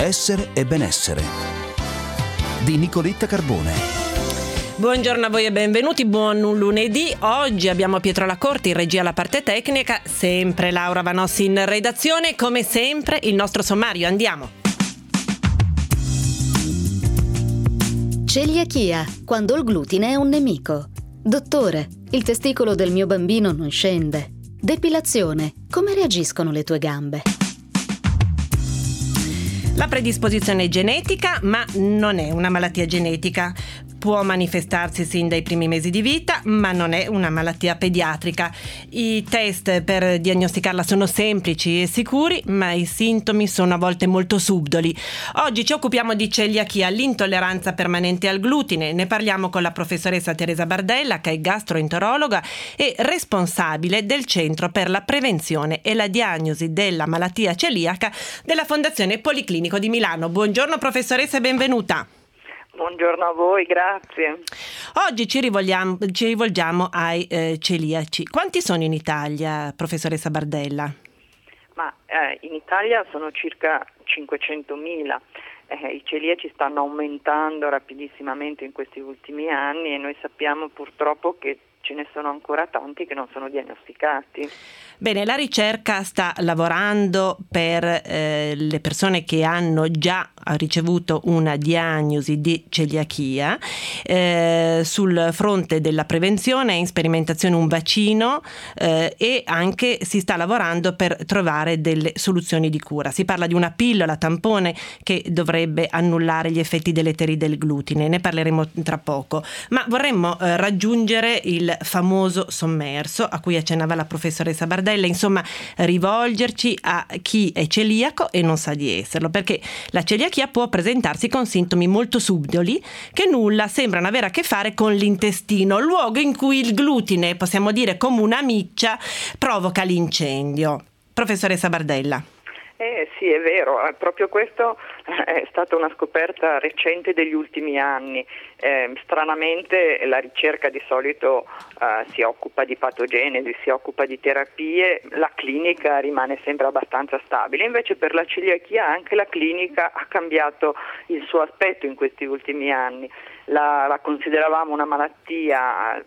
Essere e benessere di Nicoletta Carbone. Buongiorno a voi e benvenuti, buon lunedì. Oggi abbiamo Pietro Lacorti in regia alla parte tecnica, sempre Laura Vanossi in redazione, come sempre il nostro sommario. Andiamo. Celiachia, quando il glutine è un nemico. Dottore, il testicolo del mio bambino non scende. Depilazione, come reagiscono le tue gambe? La predisposizione è genetica, ma non è una malattia genetica. Può manifestarsi sin dai primi mesi di vita, ma non è una malattia pediatrica. I test per diagnosticarla sono semplici e sicuri, ma i sintomi sono a volte molto subdoli. Oggi ci occupiamo di celiachia, l'intolleranza permanente al glutine. Ne parliamo con la professoressa Teresa Bardella, che è gastroenterologa e responsabile del Centro per la prevenzione e la diagnosi della malattia celiaca della Fondazione Policlinico di Milano. Buongiorno professoressa e benvenuta. Buongiorno a voi, grazie. Oggi ci rivolgiamo ai celiaci. Quanti sono in Italia, professoressa Bardella? In Italia sono circa 500.000. I celiaci stanno aumentando rapidissimamente in questi ultimi anni e noi sappiamo purtroppo che ce ne sono ancora tanti che non sono diagnosticati. Bene, la ricerca sta lavorando per le persone che hanno già ricevuto una diagnosi di celiachia. Sul fronte della prevenzione è in sperimentazione un vaccino e anche si sta lavorando per trovare delle soluzioni di cura. Si parla di una pillola tampone che dovrebbe annullare gli effetti deleteri del glutine. Ne parleremo tra poco. Ma vorremmo raggiungere il famoso sommerso a cui accennava la professoressa Bardella, insomma rivolgerci a chi è celiaco e non sa di esserlo, perché la celiachia può presentarsi con sintomi molto subdoli che nulla sembrano avere a che fare con l'intestino, luogo in cui il glutine, possiamo dire come una miccia, provoca l'incendio. Professoressa Bardella. Sì, è vero, proprio questo è stata una scoperta recente degli ultimi anni. Stranamente la ricerca di solito si occupa di patogenesi, si occupa di terapie, la clinica rimane sempre abbastanza stabile, invece per la celiachia anche la clinica ha cambiato il suo aspetto in questi ultimi anni. La consideravamo una malattia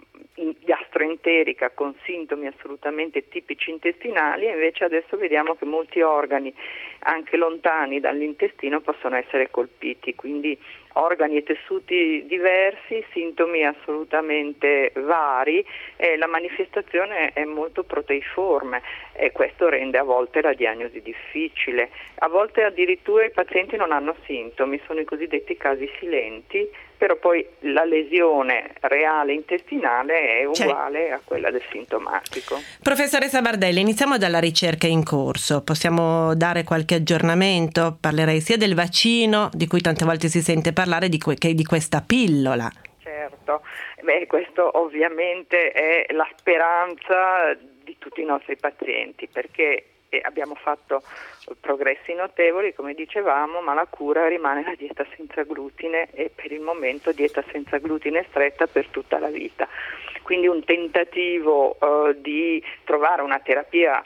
gastroenterica con sintomi assolutamente tipici intestinali e invece adesso vediamo che molti organi anche lontani dall'intestino possono essere colpiti, quindi organi e tessuti diversi, sintomi assolutamente vari e la manifestazione è molto proteiforme e questo rende a volte la diagnosi difficile. A volte addirittura i pazienti non hanno sintomi, sono i cosiddetti casi silenti, però poi la lesione reale intestinale è uguale a quella del sintomatico. Professoressa Bardella, iniziamo dalla ricerca in corso. Possiamo dare qualche aggiornamento? Parlerei sia del vaccino, di cui tante volte si sente parlare, che di questa pillola. Certo, questo ovviamente è la speranza di tutti i nostri pazienti, perché abbiamo fatto progressi notevoli, come dicevamo, ma la cura rimane la dieta senza glutine e per il momento dieta senza glutine stretta per tutta la vita. Quindi un tentativo di trovare una terapia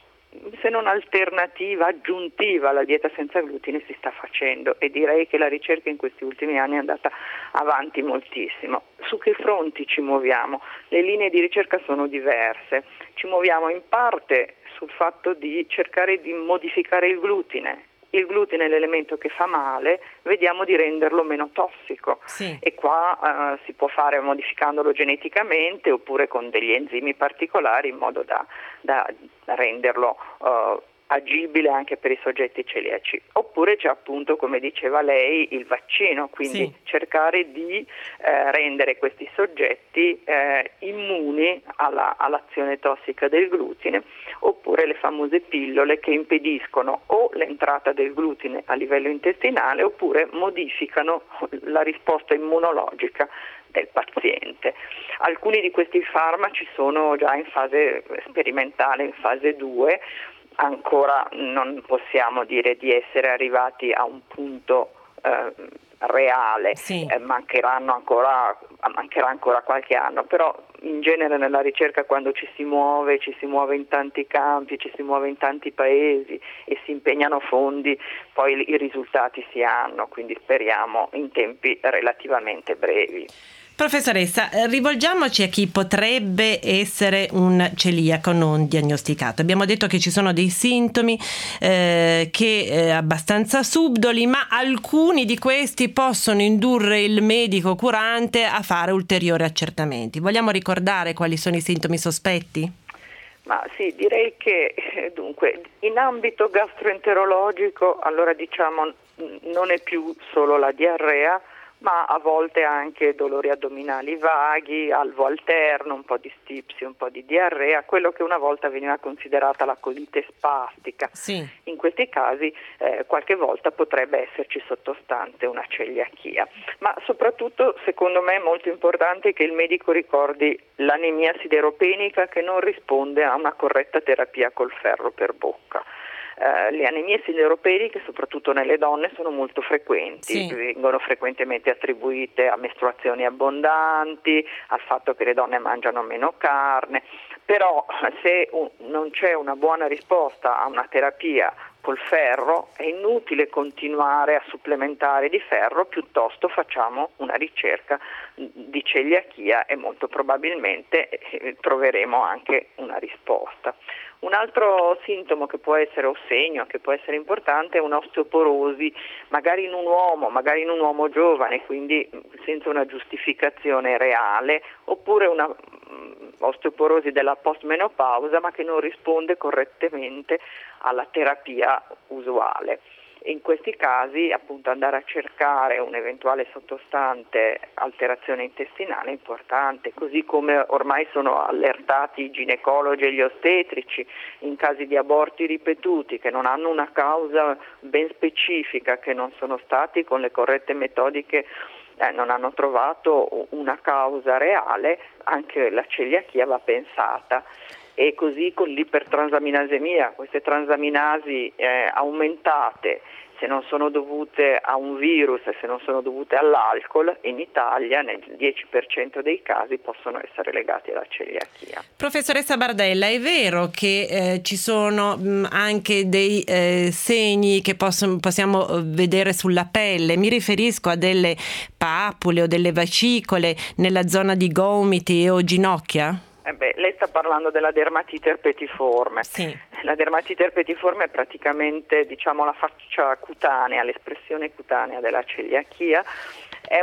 se non alternativa, aggiuntiva alla dieta senza glutine si sta facendo e direi che la ricerca in questi ultimi anni è andata avanti moltissimo. Su che fronti ci muoviamo? Le linee di ricerca sono diverse. Ci muoviamo in parte sul fatto di cercare di modificare il glutine. Il glutine è l'elemento che fa male, vediamo di renderlo meno tossico. Sì. E qua si può fare modificandolo geneticamente oppure con degli enzimi particolari in modo da renderlo agibile anche per i soggetti celiaci. Oppure c'è appunto, come diceva lei, il vaccino, quindi cercare di rendere questi soggetti immuni all'azione tossica del glutine, oppure le famose pillole che impediscono o l'entrata del glutine a livello intestinale oppure modificano la risposta immunologica del paziente. Alcuni di questi farmaci sono già in fase sperimentale, in fase 2, ancora non possiamo dire di essere arrivati a un punto reale, sì. mancherà ancora qualche anno, però in genere nella ricerca, quando ci si muove in tanti campi, ci si muove in tanti paesi e si impegnano fondi, poi i risultati si hanno, quindi speriamo in tempi relativamente brevi. Professoressa, rivolgiamoci a chi potrebbe essere un celiaco non diagnosticato. Abbiamo detto che ci sono dei sintomi abbastanza subdoli, ma alcuni di questi possono indurre il medico curante a fare ulteriori accertamenti. Vogliamo ricordare quali sono i sintomi sospetti? Ma sì, direi che dunque in ambito gastroenterologico, allora diciamo non è più solo la diarrea, ma a volte anche dolori addominali vaghi, alvo alterno, un po' di stipsi, un po' di diarrea, quello che una volta veniva considerata la colite spastica. Sì. In questi casi qualche volta potrebbe esserci sottostante una celiachia, ma soprattutto secondo me è molto importante che il medico ricordi l'anemia sideropenica che non risponde a una corretta terapia col ferro per bocca. Le anemie sideropeniche, soprattutto nelle donne, sono molto frequenti, sì. Vengono frequentemente attribuite a mestruazioni abbondanti, al fatto che le donne mangiano meno carne, però se non c'è una buona risposta a una terapia col ferro è inutile continuare a supplementare di ferro, piuttosto facciamo una ricerca di celiachia e molto probabilmente troveremo anche una risposta. Un altro sintomo che può essere, o segno che può essere importante, è un'osteoporosi, magari in un uomo giovane, quindi senza una giustificazione reale, oppure una osteoporosi della postmenopausa, ma che non risponde correttamente alla terapia usuale. In questi casi appunto andare a cercare un'eventuale sottostante alterazione intestinale è importante, così come ormai sono allertati i ginecologi e gli ostetrici in casi di aborti ripetuti che non hanno una causa ben specifica, che non sono stati con le corrette metodiche, non hanno trovato una causa reale, anche la celiachia va pensata. E così con l'ipertransaminasemia, queste transaminasi aumentate, se non sono dovute a un virus e se non sono dovute all'alcol, in Italia nel 10% dei casi possono essere legati alla celiachia. Professoressa Bardella, è vero che ci sono anche dei segni che possiamo vedere sulla pelle? Mi riferisco a delle papule o delle vescicole nella zona di gomiti o ginocchia? Lei sta parlando della dermatite erpetiforme. Sì. La dermatite erpetiforme è praticamente, la faccia cutanea, l'espressione cutanea della celiachia. È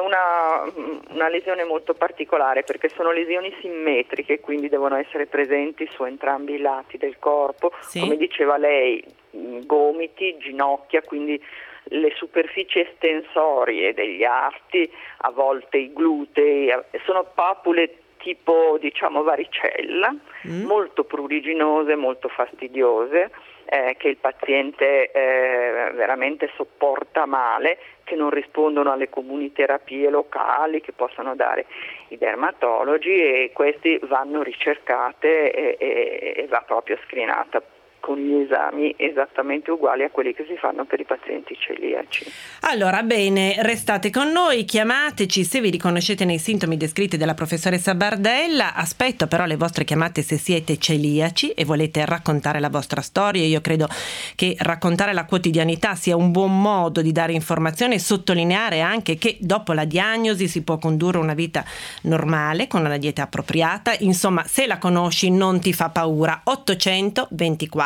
una lesione molto particolare perché sono lesioni simmetriche, quindi devono essere presenti su entrambi i lati del corpo. Sì. Come diceva lei, gomiti, ginocchia, quindi le superfici estensorie degli arti, a volte i glutei, sono papule tipo varicella, molto pruriginose, molto fastidiose, che il paziente veramente sopporta male, che non rispondono alle comuni terapie locali che possono dare i dermatologi, e questi vanno ricercate e va proprio screenata con gli esami esattamente uguali a quelli che si fanno per i pazienti celiaci. Allora, bene, restate con noi, chiamateci se vi riconoscete nei sintomi descritti dalla professoressa Bardella. Aspetto però le vostre chiamate se siete celiaci e volete raccontare la vostra storia. Io credo che raccontare la quotidianità sia un buon modo di dare informazione e sottolineare anche che dopo la diagnosi si può condurre una vita normale con una dieta appropriata. Insomma, se la conosci non ti fa paura. 824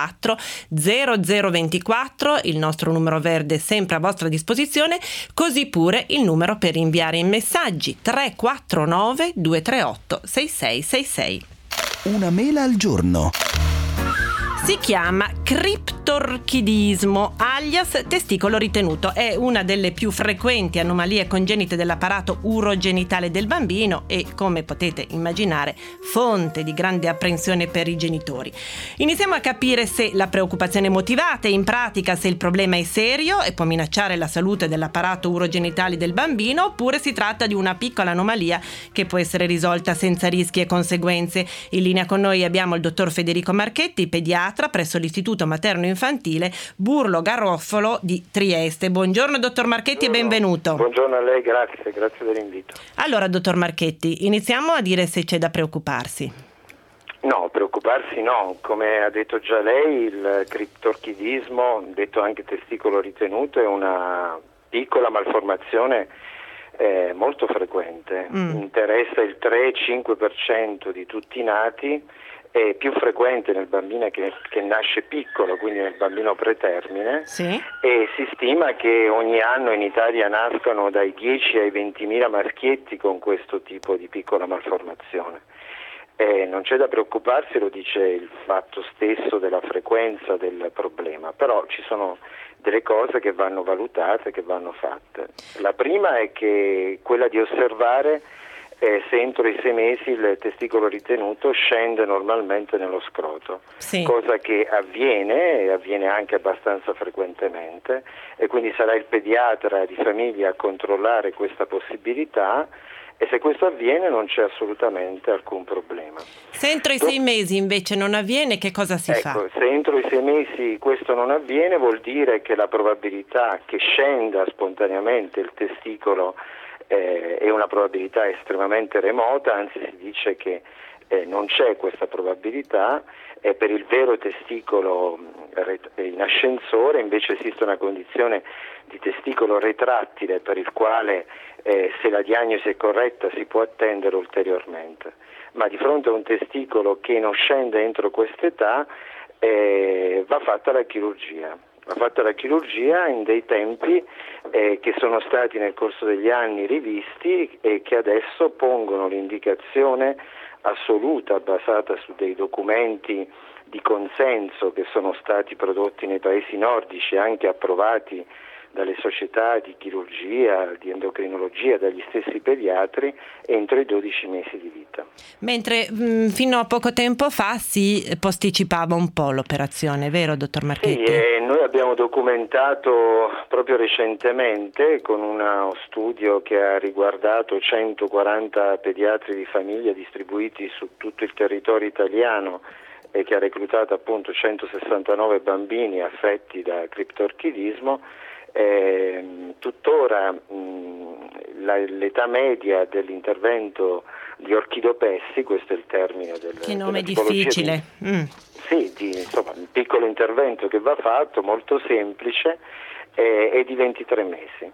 0024, il nostro numero verde sempre a vostra disposizione, così pure il numero per inviare i messaggi 349 238 6666. Una mela al giorno. Si chiama criptorchidismo, alias testicolo ritenuto. È una delle più frequenti anomalie congenite dell'apparato urogenitale del bambino e, come potete immaginare, fonte di grande apprensione per i genitori. Iniziamo a capire se la preoccupazione è motivata e in pratica se il problema è serio e può minacciare la salute dell'apparato urogenitale del bambino, oppure si tratta di una piccola anomalia che può essere risolta senza rischi e conseguenze. In linea con noi abbiamo il dottor Federico Marchetti, pediatra presso l'Istituto Materno infantile Burlo Garofalo di Trieste. Buongiorno dottor Marchetti e benvenuto. Buongiorno a lei, grazie dell'invito. Allora dottor Marchetti, iniziamo a dire se c'è da preoccuparsi. No, preoccuparsi no, come ha detto già lei, il criptorchidismo, detto anche testicolo ritenuto, è una piccola malformazione molto frequente, interessa il 3-5% di tutti i nati, è più frequente nel bambino che nasce piccolo, quindi nel bambino pretermine, Sì. E si stima che ogni anno in Italia nascono dai 10 ai 20.000 maschietti con questo tipo di piccola malformazione. Non c'è da preoccuparsi, lo dice il fatto stesso della frequenza del problema, però ci sono delle cose che vanno valutate, che vanno fatte. La prima è che quella di osservare se entro i 6 mesi il testicolo ritenuto scende normalmente nello scroto, Sì. Cosa che avviene anche abbastanza frequentemente, e quindi sarà il pediatra di famiglia a controllare questa possibilità. E se questo avviene non c'è assolutamente alcun problema. Se entro i 6 mesi invece non avviene, che cosa si fa? Se entro i 6 mesi questo non avviene, vuol dire che la probabilità che scenda spontaneamente il testicolo è una probabilità estremamente remota, anzi si dice che non c'è questa probabilità, e per il vero testicolo in ascensore invece esiste una condizione di testicolo retrattile per il quale se la diagnosi è corretta si può attendere ulteriormente, ma di fronte a un testicolo che non scende entro quest'età va fatta la chirurgia. Va fatta la chirurgia in dei tempi che sono stati nel corso degli anni rivisti e che adesso pongono l'indicazione assoluta basata su dei documenti di consenso che sono stati prodotti nei paesi nordici e anche approvati dalle società di chirurgia, di endocrinologia, dagli stessi pediatri, entro i 12 mesi di vita. Mentre fino a poco tempo fa si posticipava un po' l'operazione, vero dottor Marchetti? Sì, noi abbiamo documentato proprio recentemente con uno studio che ha riguardato 140 pediatri di famiglia distribuiti su tutto il territorio italiano e che ha reclutato appunto 169 bambini affetti da criptorchidismo. Tuttora l'età media dell'intervento di orchidopessi, questo è il termine che nome difficile. Insomma, un piccolo intervento che va fatto, molto semplice, è di 23 mesi.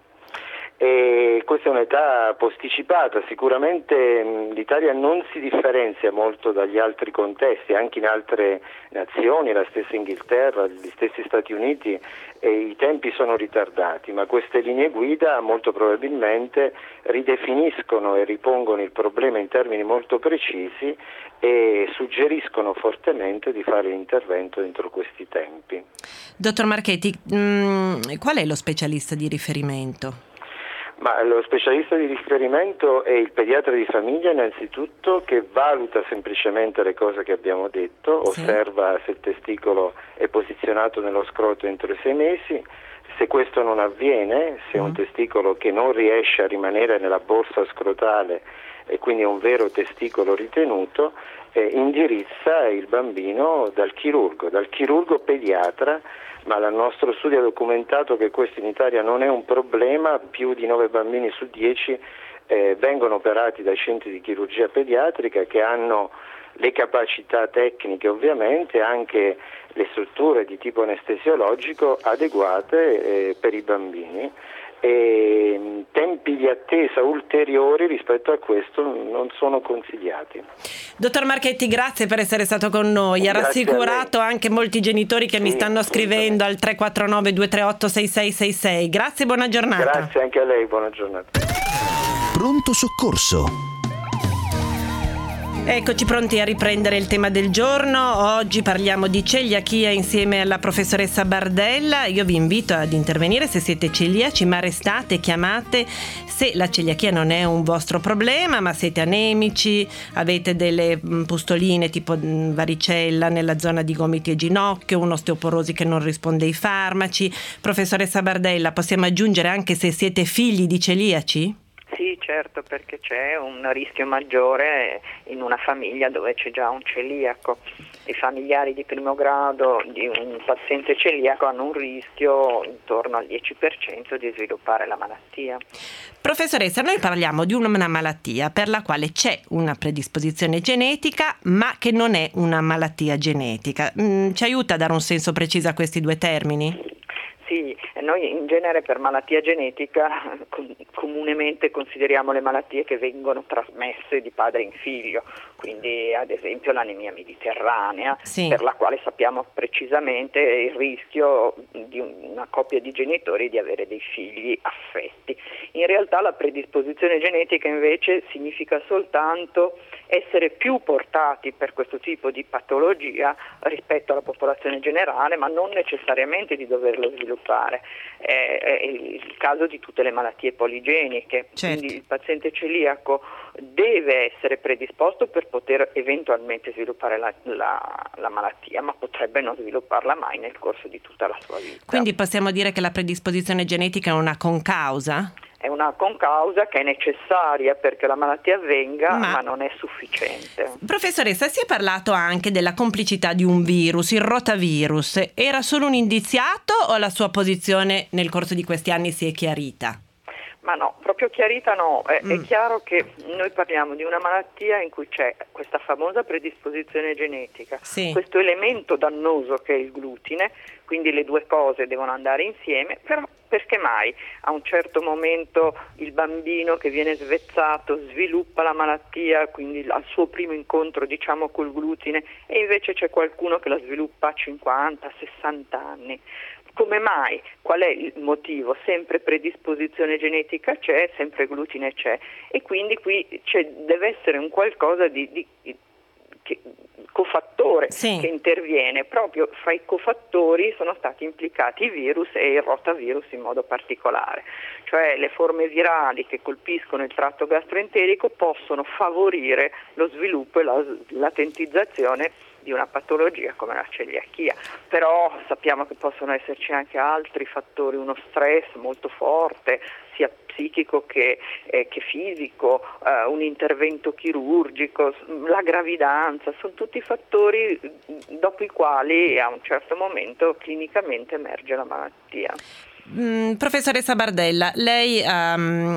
E questa è un'età posticipata, sicuramente l'Italia non si differenzia molto dagli altri contesti, anche in altre nazioni, la stessa Inghilterra, gli stessi Stati Uniti, i tempi sono ritardati, ma queste linee guida molto probabilmente ridefiniscono e ripongono il problema in termini molto precisi e suggeriscono fortemente di fare l'intervento entro questi tempi. Dottor Marchetti, qual è lo specialista di riferimento? Ma lo specialista di riferimento è il pediatra di famiglia innanzitutto, che valuta semplicemente le cose che abbiamo detto, osserva se il testicolo è posizionato nello scroto entro i 6 mesi, se questo non avviene, se è un testicolo che non riesce a rimanere nella borsa scrotale e quindi è un vero testicolo ritenuto, indirizza il bambino dal chirurgo pediatra, ma il nostro studio ha documentato che questo in Italia non è un problema, più di 9 bambini su 10 vengono operati dai centri di chirurgia pediatrica che hanno le capacità tecniche ovviamente, anche le strutture di tipo anestesiologico adeguate per i bambini. E tempi di attesa ulteriori rispetto a questo non sono consigliati. Dottor Marchetti, grazie per essere stato con noi. Ha rassicurato anche molti genitori che mi stanno scrivendo al 349 238 6666. Grazie, buona giornata. Grazie anche a lei, buona giornata. Pronto soccorso. Eccoci pronti a riprendere il tema del giorno. Oggi parliamo di celiachia insieme alla professoressa Bardella. Io vi invito ad intervenire se siete celiaci, ma restate, chiamate se la celiachia non è un vostro problema, ma siete anemici, avete delle pustoline tipo varicella nella zona di gomiti e ginocchio, un'osteoporosi che non risponde ai farmaci. Professoressa Bardella, possiamo aggiungere anche se siete figli di celiaci? Sì, certo, perché c'è un rischio maggiore in una famiglia dove c'è già un celiaco. I familiari di primo grado di un paziente celiaco hanno un rischio intorno al 10% di sviluppare la malattia. Professoressa, noi parliamo di una malattia per la quale c'è una predisposizione genetica, ma che non è una malattia genetica. Ci aiuta a dare un senso preciso a questi due termini? Sì, noi in genere per malattia genetica comunemente consideriamo le malattie che vengono trasmesse di padre in figlio, quindi ad esempio l'anemia mediterranea, sì, per la quale sappiamo precisamente il rischio di una coppia di genitori di avere dei figli affetti. In realtà la predisposizione genetica invece significa soltanto essere più portati per questo tipo di patologia rispetto alla popolazione generale, ma non necessariamente di doverlo sviluppare. È il caso di tutte le malattie poligeniche, certo. Quindi il paziente celiaco deve essere predisposto per poter eventualmente sviluppare la malattia, ma potrebbe non svilupparla mai nel corso di tutta la sua vita. Quindi possiamo dire che la predisposizione genetica è una concausa? È una concausa che è necessaria perché la malattia avvenga, ma non è sufficiente. Professoressa, si è parlato anche della complicità di un virus, il rotavirus. Era solo un indiziato o la sua posizione nel corso di questi anni si è chiarita? Ma no, proprio chiarita no. È chiaro che noi parliamo di una malattia in cui c'è questa famosa predisposizione genetica, sì, questo elemento dannoso che è il glutine, quindi le due cose devono andare insieme, però perché mai a un certo momento il bambino che viene svezzato sviluppa la malattia, quindi al suo primo incontro diciamo col glutine, e invece c'è qualcuno che la sviluppa a 50, 60 anni. Come mai? Qual è il motivo? Sempre predisposizione genetica c'è, sempre glutine c'è, e quindi qui deve essere un qualcosa di cofattore, sì, che interviene. Proprio fra i cofattori sono stati implicati i virus e il rotavirus in modo particolare, cioè le forme virali che colpiscono il tratto gastroenterico possono favorire lo sviluppo e la latentizzazione di una patologia come la celiachia, però sappiamo che possono esserci anche altri fattori, uno stress molto forte, sia psichico che fisico, un intervento chirurgico, la gravidanza, sono tutti fattori dopo i quali a un certo momento clinicamente emerge la malattia. Professoressa Bardella, lei ha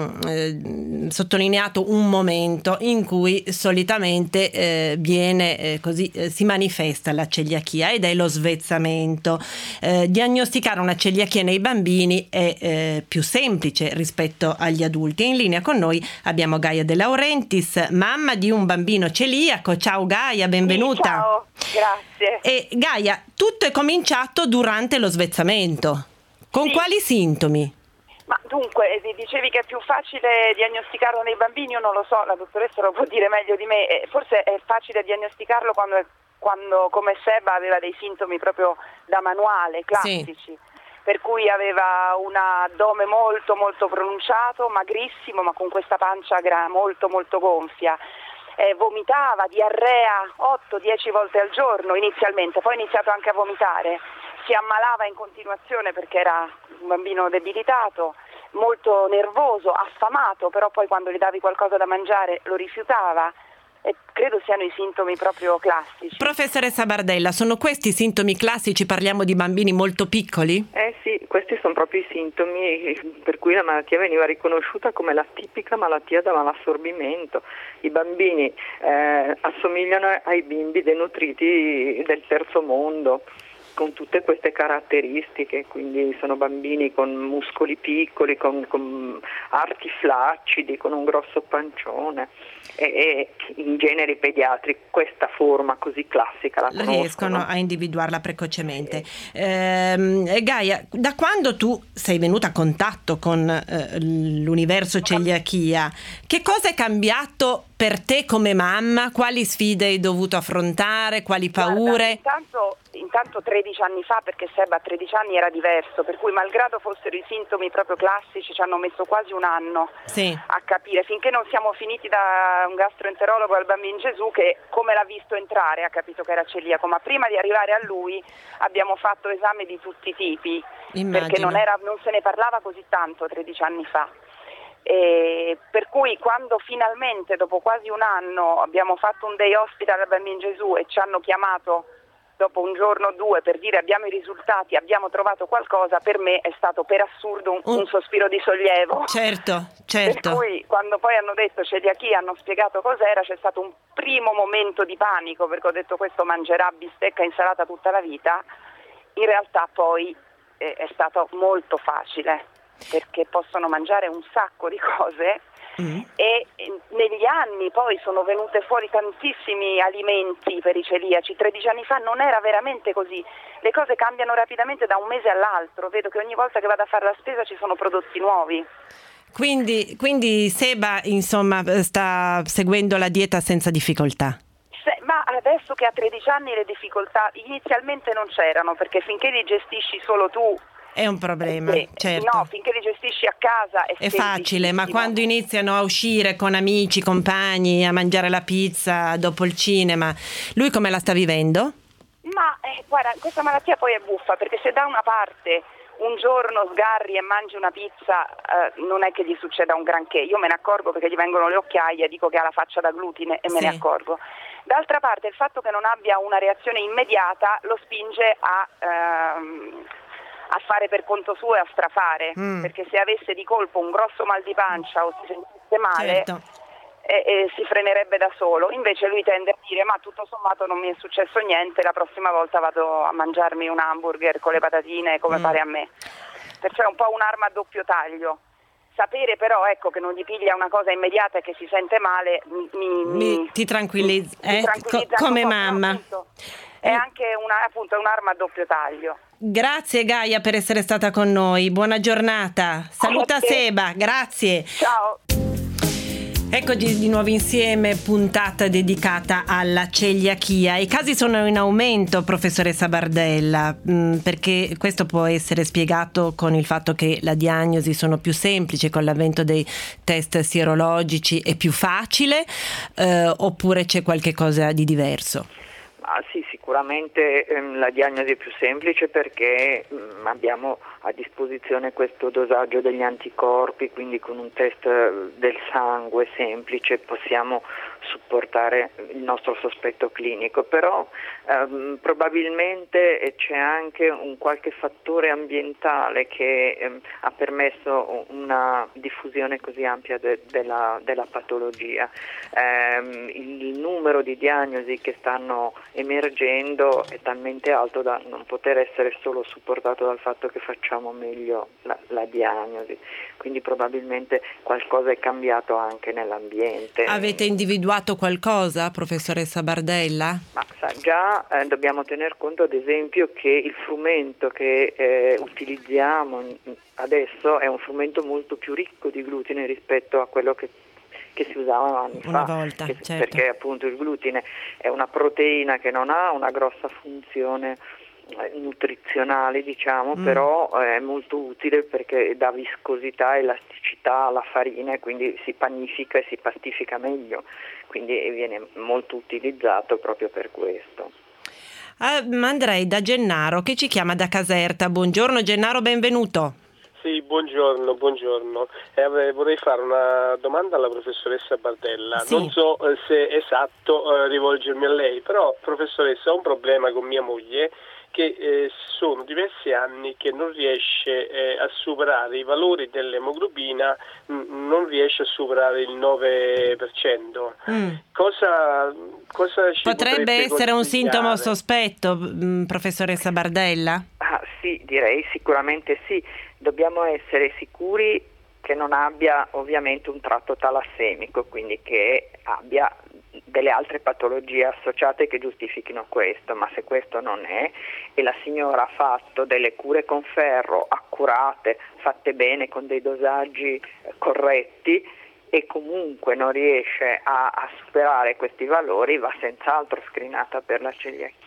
sottolineato un momento in cui solitamente si manifesta la celiachia ed è lo svezzamento. Diagnosticare una celiachia nei bambini è più semplice rispetto agli adulti. E in linea con noi abbiamo Gaia De Laurentiis, mamma di un bambino celiaco. Ciao Gaia, benvenuta. Sì, ciao, grazie. E Gaia, tutto è cominciato durante lo svezzamento. Con quali sintomi? Ma dunque, dicevi che è più facile diagnosticarlo nei bambini, io non lo so, la dottoressa lo può dire meglio di me, forse è facile diagnosticarlo quando come Seba aveva dei sintomi proprio da manuale, classici, sì, per cui aveva un addome molto molto pronunciato, magrissimo, ma con questa pancia molto molto gonfia. Vomitava, diarrea 8-10 volte al giorno inizialmente, poi ha iniziato anche a vomitare. Si ammalava in continuazione perché era un bambino debilitato, molto nervoso, affamato, però poi quando gli davi qualcosa da mangiare lo rifiutava, e credo siano i sintomi proprio classici. Professoressa Bardella, sono questi i sintomi classici? Parliamo di bambini molto piccoli? Sì, questi sono proprio i sintomi per cui la malattia veniva riconosciuta come la tipica malattia da malassorbimento. I bambini assomigliano ai bimbi denutriti del terzo mondo, con tutte queste caratteristiche, quindi sono bambini con muscoli piccoli, con arti flaccidi, con un grosso pancione, e in genere i pediatri questa forma così classica la conoscono. Riescono a individuarla precocemente. Gaia, da quando tu sei venuta a contatto con l'universo celiachia, che cosa è cambiato per te come mamma? Quali sfide hai dovuto affrontare? Quali paure? Guarda, intanto 13 anni fa, perché Seba a 13 anni era diverso, per cui malgrado fossero i sintomi proprio classici ci hanno messo quasi un anno, sì, a capire, finché non siamo finiti da un gastroenterologo al Bambino Gesù che, come l'ha visto entrare, ha capito che era celiaco, ma prima di arrivare a lui abbiamo fatto esami di tutti i tipi. Immagino. Perché non se ne parlava così tanto 13 anni fa. Per cui quando finalmente dopo quasi un anno abbiamo fatto un day hospital al Bambino Gesù e ci hanno chiamato dopo un giorno o due per dire abbiamo i risultati, abbiamo trovato qualcosa, per me è stato per assurdo un sospiro di sollievo. Certo. Per cui quando poi hanno detto celiachia, hanno spiegato cos'era, c'è stato un primo momento di panico, perché ho detto questo mangerà bistecca e insalata tutta la vita. In realtà poi è stato molto facile, perché possono mangiare un sacco di cose. E negli anni poi sono venute fuori tantissimi alimenti per i celiaci. 13 anni fa non era veramente così, le cose cambiano rapidamente da un mese all'altro, vedo che ogni volta che vado a fare la spesa ci sono prodotti nuovi. Quindi Seba insomma sta seguendo la dieta senza difficoltà. Ma adesso che ha 13 anni le difficoltà inizialmente non c'erano, perché finché li gestisci solo tu è un problema, certo. No, finché li gestisci a casa è facile, ma quando iniziano a uscire con amici, compagni, a mangiare la pizza dopo il cinema, lui come la sta vivendo? Ma guarda, questa malattia poi è buffa, perché se da una parte un giorno sgarri e mangi una pizza, non è che gli succeda un granché. Io me ne accorgo perché gli vengono le occhiaie, dico che ha la faccia da glutine e me ne accorgo. D'altra parte il fatto che non abbia una reazione immediata lo spinge a fare per conto suo e a strafare, perché se avesse di colpo un grosso mal di pancia o si sentisse male, certo, si frenerebbe da solo. Invece lui tende a dire ma tutto sommato non mi è successo niente, la prossima volta vado a mangiarmi un hamburger con le patatine come pare a me. Perciò è un po' un'arma a doppio taglio. Sapere però che non gli piglia una cosa immediata e che si sente male ti tranquillizza, come mamma. Appunto, è anche un'arma a doppio taglio. Grazie Gaia per essere stata con noi, buona giornata, saluta Seba, grazie. Ciao. Eccoci di nuovo insieme, puntata dedicata alla celiachia. I casi sono in aumento, professoressa Bardella, perché questo può essere spiegato con il fatto che la diagnosi sono più semplice, con l'avvento dei test sierologici è più facile, oppure c'è qualche cosa di diverso? Sì, sicuramente la diagnosi è più semplice perché abbiamo a disposizione questo dosaggio degli anticorpi, quindi con un test del sangue semplice possiamo supportare il nostro sospetto clinico, però probabilmente c'è anche un qualche fattore ambientale che ha permesso una diffusione così ampia della patologia. Il numero di diagnosi che stanno emergendo è talmente alto da non poter essere solo supportato dal fatto che facciamo meglio la diagnosi, quindi probabilmente qualcosa è cambiato anche nell'ambiente. Avete individuato qualcosa, professoressa Bardella? Già dobbiamo tener conto ad esempio che il frumento che utilizziamo adesso è un frumento molto più ricco di glutine rispetto a quello che si usava anni una fa, volta, certo. Perché appunto il glutine è una proteina che non ha una grossa funzione nutrizionale, diciamo, però è molto utile perché dà viscosità e elasticità alla farina e quindi si panifica e si pastifica meglio, quindi viene molto utilizzato proprio per questo. Andrei da Gennaro che ci chiama da Caserta. Buongiorno Gennaro, benvenuto. Sì, buongiorno. Vorrei fare una domanda alla professoressa Bardella. Sì. Non so se è esatto rivolgermi a lei, però professoressa, ho un problema con mia moglie che sono diversi anni che non riesce a superare i valori dell'emoglobina, non riesce a superare il 9%. Cosa ci potrebbe essere un sintomo consigliare? sospetto, professoressa Bardella? Sì, direi sicuramente sì. Dobbiamo essere sicuri che non abbia ovviamente un tratto talassemico, quindi che abbia delle altre patologie associate che giustifichino questo, ma se questo non è e la signora ha fatto delle cure con ferro accurate, fatte bene con dei dosaggi corretti e comunque non riesce a superare questi valori, va senz'altro screenata per la celiachia.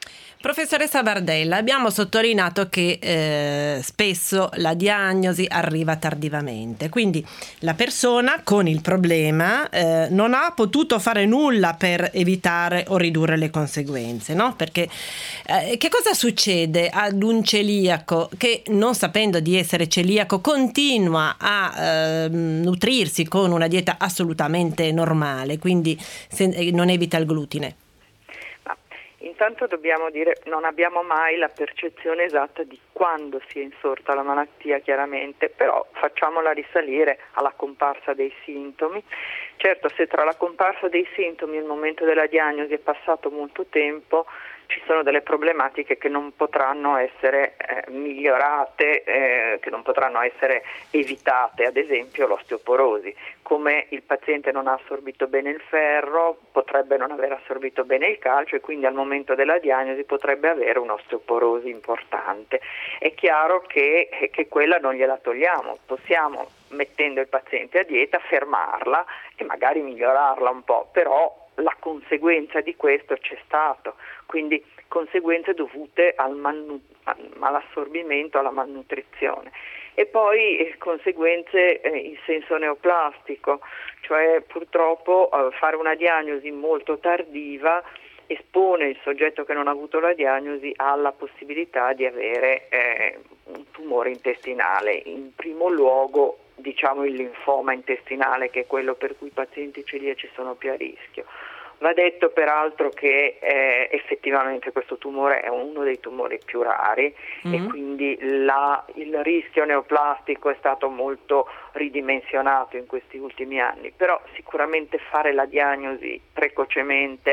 Professoressa Bardella, abbiamo sottolineato che spesso la diagnosi arriva tardivamente, quindi la persona con il problema non ha potuto fare nulla per evitare o ridurre le conseguenze, no? Perché che cosa succede ad un celiaco che, non sapendo di essere celiaco, continua a nutrirsi con una dieta assolutamente normale, quindi non evita il glutine? Intanto dobbiamo dire non abbiamo mai la percezione esatta di quando si è insorta la malattia, chiaramente, però facciamola risalire alla comparsa dei sintomi. Certo, se tra la comparsa dei sintomi e il momento della diagnosi è passato molto tempo, ci sono delle problematiche che non potranno essere migliorate, che non potranno essere evitate, ad esempio l'osteoporosi. Come il paziente non ha assorbito bene il ferro, potrebbe non aver assorbito bene il calcio e quindi al momento della diagnosi potrebbe avere un'osteoporosi importante. È chiaro che quella non gliela togliamo, possiamo, mettendo il paziente a dieta, fermarla e magari migliorarla un po', però la conseguenza di questo c'è stato, quindi conseguenze dovute all'assorbimento, alla malnutrizione. E poi conseguenze in senso neoplastico, cioè purtroppo fare una diagnosi molto tardiva espone il soggetto che non ha avuto la diagnosi alla possibilità di avere un tumore intestinale, in primo luogo diciamo il linfoma intestinale, che è quello per cui i pazienti celiaci sono più a rischio. Va detto peraltro che effettivamente questo tumore è uno dei tumori più rari e quindi il rischio neoplastico è stato molto ridimensionato in questi ultimi anni, però sicuramente fare la diagnosi precocemente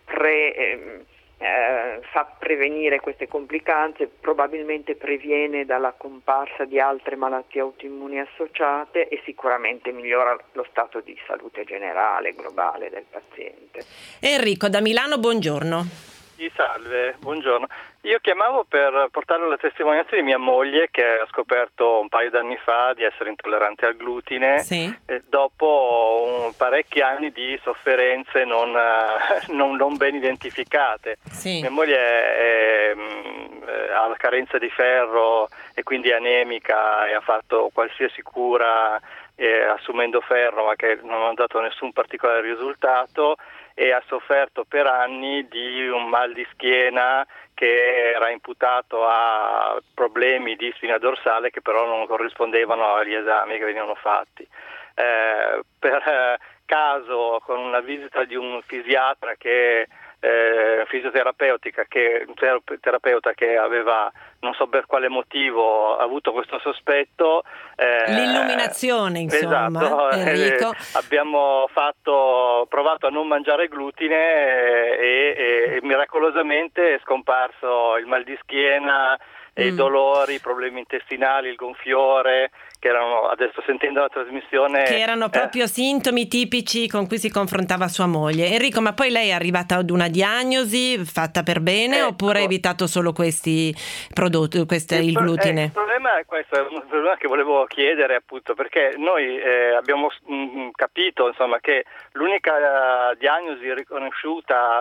fa prevenire queste complicanze, probabilmente previene dalla comparsa di altre malattie autoimmuni associate e sicuramente migliora lo stato di salute generale, globale del paziente. Enrico da Milano, buongiorno. Sì, salve, buongiorno. Io chiamavo per portare la testimonianza di mia moglie, che ha scoperto un paio d'anni fa di essere intollerante al glutine, sì, dopo parecchi anni di sofferenze non ben identificate. Sì. Mia moglie ha la carenza di ferro e quindi è anemica e ha fatto qualsiasi cura assumendo ferro, ma che non ha dato nessun particolare risultato, e ha sofferto per anni di un mal di schiena che era imputato a problemi di spina dorsale che però non corrispondevano agli esami che venivano fatti. Per caso, con una visita di un fisiatra fisioterapeuta che aveva, non so per quale motivo, avuto questo sospetto. L'illuminazione, insomma. Esatto, Enrico. Abbiamo provato a non mangiare glutine e miracolosamente è scomparso il mal di schiena, i dolori, i problemi intestinali, il gonfiore, che erano, adesso sentendo la trasmissione, che erano proprio sintomi tipici con cui si confrontava sua moglie. Enrico, ma poi lei è arrivata ad una diagnosi fatta per bene, oppure ha evitato solo questi prodotti, il glutine? Il problema è questo, è un problema che volevo chiedere, appunto, perché noi abbiamo capito, insomma, che l'unica diagnosi riconosciuta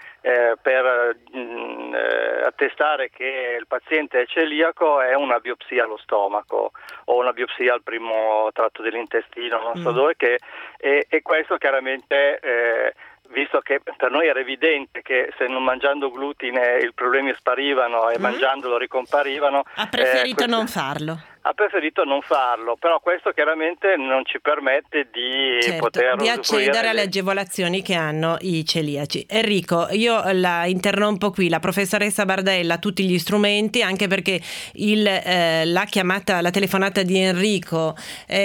per attestare che il paziente è celiaco è una biopsia allo stomaco o una biopsia al primo tratto dell'intestino, non so dove, e questo chiaramente, visto che per noi era evidente che se non mangiando glutine i problemi sparivano e mangiandolo ricomparivano, ha preferito non farlo. Ha preferito non farlo, però questo chiaramente non ci permette di poter di accedere alle agevolazioni che hanno i celiaci. Enrico, io la interrompo qui, la professoressa Bardella ha tutti gli strumenti, anche perché la telefonata di Enrico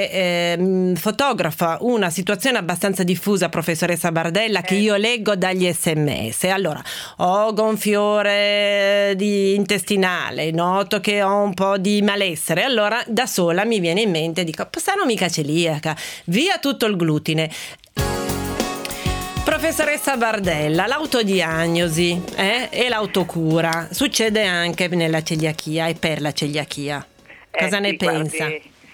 fotografa una situazione abbastanza diffusa, professoressa Bardella, che io leggo dagli SMS. Allora, ho gonfiore intestinale, noto che ho un po' di malessere, allora da sola mi viene in mente, dico, sarò mica celiaca, via tutto il glutine. Professoressa Bardella, l'autodiagnosi e l'autocura succede anche nella celiachia e per la celiachia. Cosa ne pensa?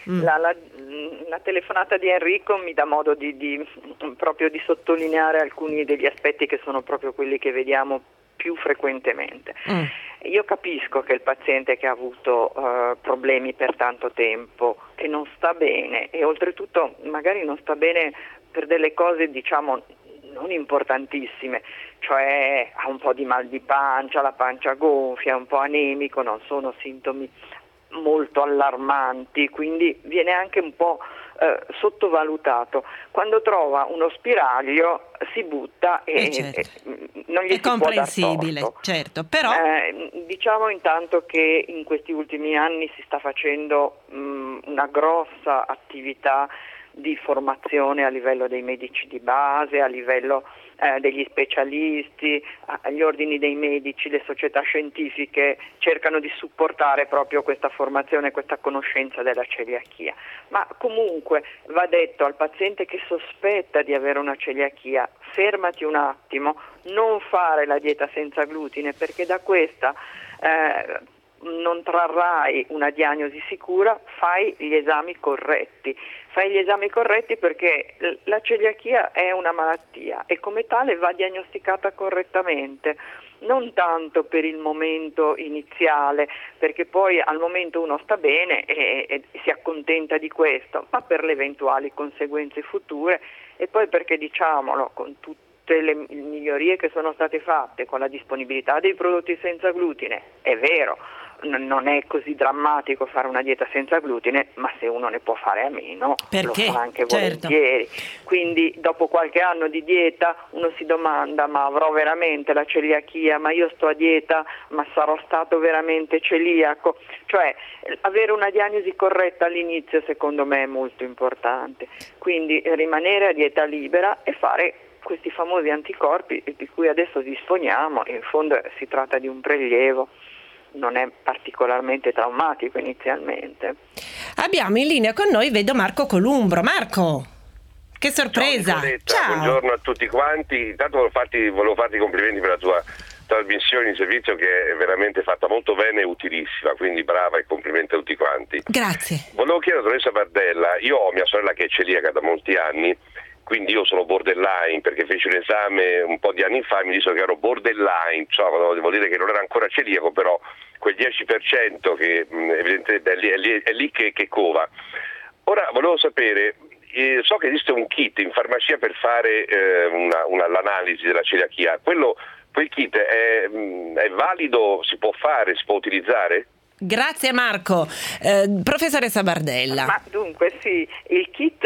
La telefonata di Enrico mi dà modo proprio di sottolineare alcuni degli aspetti che sono proprio quelli che vediamo più frequentemente. Io capisco che il paziente che ha avuto problemi per tanto tempo, che non sta bene, e oltretutto magari non sta bene per delle cose non importantissime, cioè ha un po' di mal di pancia, la pancia gonfia, è un po' anemico, non sono sintomi molto allarmanti, quindi viene anche un po' sottovalutato. Quando trova uno spiraglio si butta e non gli si può dar torto. Certo, però diciamo intanto che in questi ultimi anni si sta facendo una grossa attività di formazione a livello dei medici di base, a livello degli specialisti, agli ordini dei medici, le società scientifiche cercano di supportare proprio questa formazione, questa conoscenza della celiachia. Ma comunque va detto al paziente che sospetta di avere una celiachia: fermati un attimo, non fare la dieta senza glutine, perché da questa non trarrai una diagnosi sicura. Fai gli esami corretti perché la celiachia è una malattia e come tale va diagnosticata correttamente, non tanto per il momento iniziale, perché poi al momento uno sta bene e si accontenta di questo, ma per le eventuali conseguenze future, e poi perché, diciamolo, con tutte le migliorie che sono state fatte, con la disponibilità dei prodotti senza glutine, è vero, non è così drammatico fare una dieta senza glutine, ma se uno ne può fare a meno, perché? Lo fa anche volentieri. Quindi dopo qualche anno di dieta uno si domanda: ma avrò veramente la celiachia? Ma io sto a dieta, ma sarò stato veramente celiaco? Cioè, avere una diagnosi corretta all'inizio secondo me è molto importante, quindi rimanere a dieta libera e fare questi famosi anticorpi di cui adesso disponiamo. In fondo si tratta di un prelievo, non è particolarmente traumatico inizialmente. Abbiamo in linea con noi, vedo, Marco Columbro. Marco, che sorpresa! Ciao. Buongiorno a tutti quanti. Intanto volevo farti i complimenti per la tua trasmissione in servizio, che è veramente fatta molto bene e utilissima, quindi brava e complimenti a tutti quanti. Grazie. Volevo chiedere a dottoressa Bardella: io ho mia sorella che è celiaca da molti anni, quindi io sono borderline, perché feci un esame un po' di anni fa e mi dissero che ero borderline, vuol dire che non era ancora celiaco, però quel 10% che evidentemente è lì che cova. Ora volevo sapere, so che esiste un kit in farmacia per fare l'analisi della celiachia, quel kit è valido, si può utilizzare? Grazie Marco. Professoressa Bardella. Ma dunque sì, il kit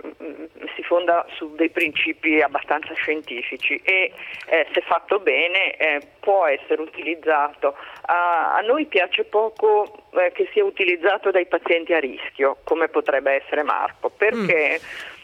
si fonda su dei principi abbastanza scientifici e se fatto bene può essere utilizzato. A noi piace poco che sia utilizzato dai pazienti a rischio, come potrebbe essere Marco, perché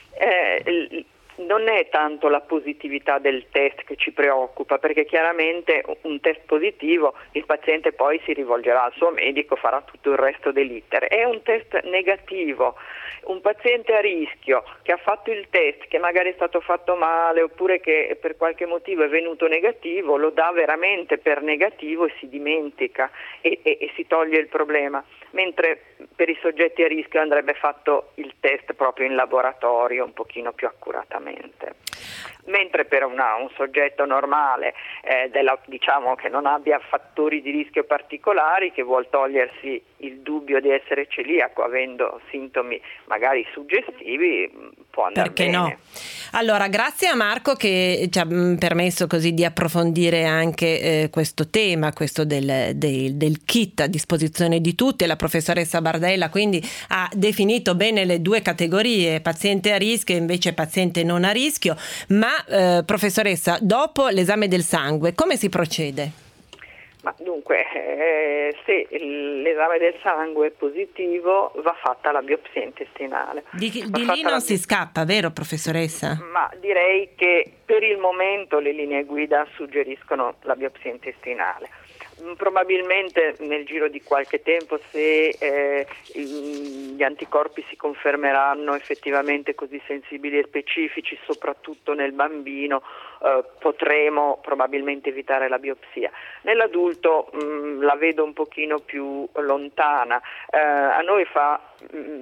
non è tanto la positività del test che ci preoccupa, perché chiaramente un test positivo il paziente poi si rivolgerà al suo medico, farà tutto il resto dell'iter. È un test negativo. Un paziente a rischio che ha fatto il test, che magari è stato fatto male oppure che per qualche motivo è venuto negativo, lo dà veramente per negativo e si dimentica e si toglie il problema, mentre per i soggetti a rischio andrebbe fatto il test proprio in laboratorio un pochino più accuratamente. Mentre per un soggetto normale diciamo che non abbia fattori di rischio particolari, che vuol togliersi il dubbio di essere celiaco avendo sintomi magari suggestivi, può andare perché bene. No? Allora, grazie a Marco che ci ha permesso così di approfondire anche questo tema, questo del kit a disposizione di tutti. La professoressa Bardella quindi ha definito bene le due categorie, paziente a rischio e invece paziente non a rischio. Ma professoressa, dopo l'esame del sangue come si procede? Ma dunque, se l'esame del sangue è positivo, va fatta la biopsia intestinale. Di lì non si scappa, vero professoressa? Ma direi che per il momento le linee guida suggeriscono la biopsia intestinale. Probabilmente nel giro di qualche tempo, se gli anticorpi si confermeranno effettivamente così sensibili e specifici, soprattutto nel bambino, potremo probabilmente evitare la biopsia. Nell'adulto la vedo un pochino più lontana. A noi fa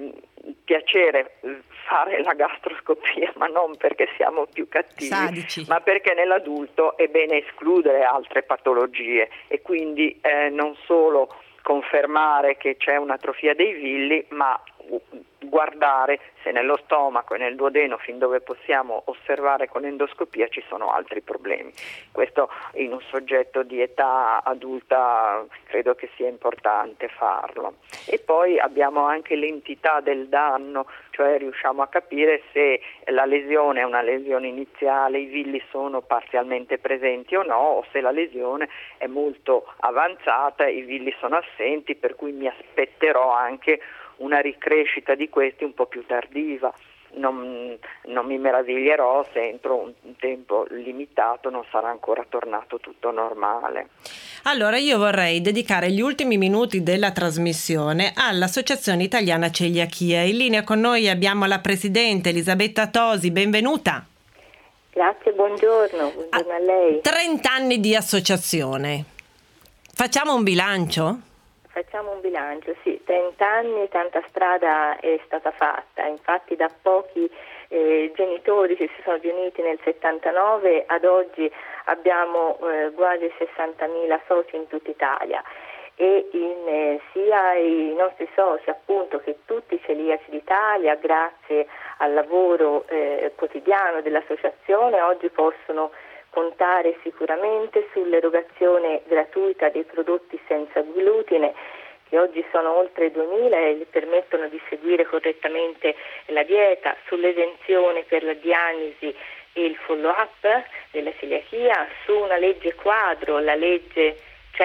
piacere fare la gastroscopia, ma non perché siamo più cattivi, sadici, ma perché nell'adulto è bene escludere altre patologie e quindi non solo confermare che c'è un'atrofia dei villi, ma guardare se nello stomaco e nel duodeno, fin dove possiamo osservare con endoscopia, ci sono altri problemi. Questo in un soggetto di età adulta credo che sia importante farlo. E poi abbiamo anche l'entità del danno, cioè riusciamo a capire se la lesione è una lesione iniziale, i villi sono parzialmente presenti o no, o se la lesione è molto avanzata, i villi sono assenti, per cui mi aspetterò anche una ricrescita di questi un po' più tardiva. Non mi meraviglierò se entro un tempo limitato non sarà ancora tornato tutto normale. Allora io vorrei dedicare gli ultimi minuti della trasmissione all'Associazione Italiana Celiachia. In linea con noi abbiamo la presidente Elisabetta Tosi, benvenuta. Grazie, buongiorno a lei. 30 anni di associazione. Facciamo un bilancio? Facciamo un bilancio, sì, 30 anni, tanta strada è stata fatta, infatti da pochi genitori che si sono riuniti nel 79 ad oggi abbiamo quasi 60.000 soci in tutta Italia e sia i nostri soci appunto che tutti i celiaci d'Italia, grazie al lavoro quotidiano dell'associazione, oggi possono contare sicuramente sull'erogazione gratuita dei prodotti senza glutine, che oggi sono oltre 2.000 e gli permettono di seguire correttamente la dieta, sull'esenzione per la diagnosi e il follow-up della celiachia, su una legge quadro, la legge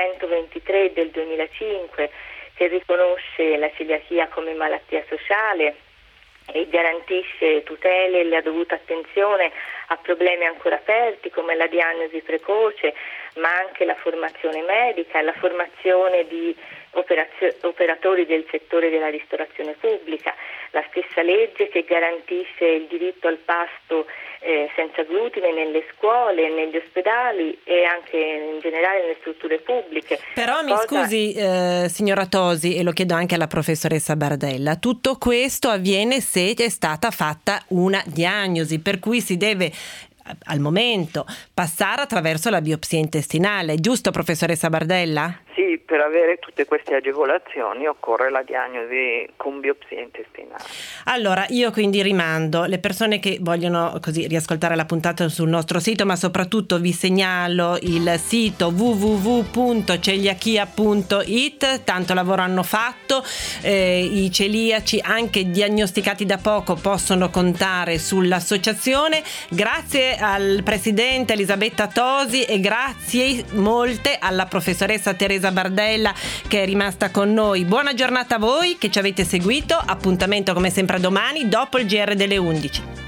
123 del 2005, che riconosce la celiachia come malattia sociale e garantisce tutele e la dovuta attenzione a problemi ancora aperti come la diagnosi precoce, ma anche la formazione medica e la formazione di operatori del settore della ristorazione pubblica, la stessa legge che garantisce il diritto al pasto senza glutine nelle scuole, negli ospedali e anche in generale nelle strutture pubbliche. Però mi scusi signora Tosi, e lo chiedo anche alla professoressa Bardella, tutto questo avviene se è stata fatta una diagnosi, per cui si deve al momento passare attraverso la biopsia intestinale, giusto professoressa Bardella? Sì, per avere tutte queste agevolazioni occorre la diagnosi con biopsia intestinale. Allora, io quindi rimando le persone che vogliono così riascoltare la puntata sul nostro sito, ma soprattutto vi segnalo il sito www.celiachia.it, tanto lavoro hanno fatto, i celiaci anche diagnosticati da poco possono contare sull'associazione. Grazie al presidente Elisabetta Tosi e grazie molte alla professoressa Teresa Bardella che è rimasta con noi. Buona giornata a voi che ci avete seguito, appuntamento come sempre domani dopo il GR delle 11.